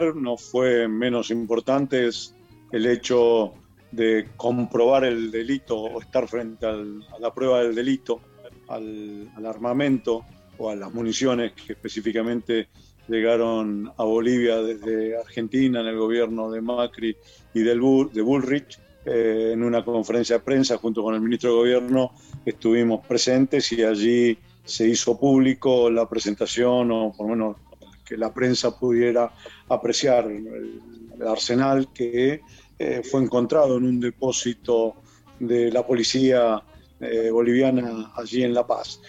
no fue menos importante es el hecho de comprobar el delito o estar frente a la prueba del delito, al armamento o a las municiones que específicamente llegaron a Bolivia desde Argentina en el gobierno de Macri y de Bullrich. En una conferencia de prensa junto con el ministro de Gobierno estuvimos presentes y allí se hizo público la presentación, o por lo menos que la prensa pudiera apreciar el arsenal que fue encontrado en un depósito de la policía boliviana allí en La Paz.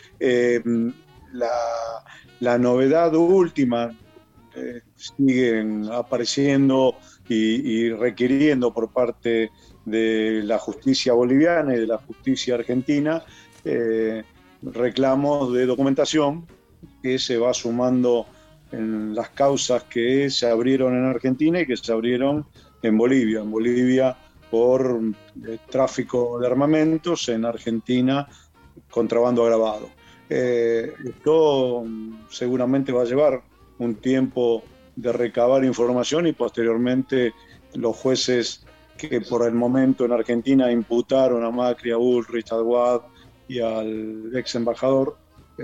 La novedad última, siguen apareciendo y requiriendo por parte de la justicia boliviana y de la justicia argentina reclamos de documentación que se va sumando en las causas que se abrieron en Argentina y que se abrieron en Bolivia. En Bolivia por tráfico de armamentos, en Argentina contrabando agravado. Esto seguramente va a llevar un tiempo de recabar información y posteriormente los jueces que por el momento en Argentina imputaron a Macri, a Bullrich, a Aguad y al ex embajador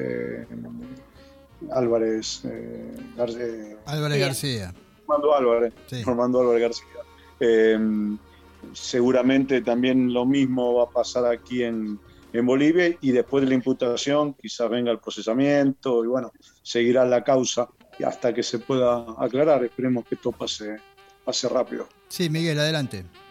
Álvarez García. Normando Álvarez García. Seguramente también lo mismo va a pasar aquí en Bolivia, y después de la imputación quizás venga el procesamiento y bueno, seguirá la causa hasta que se pueda aclarar. Esperemos que esto pase rápido. Sí, Miguel, adelante.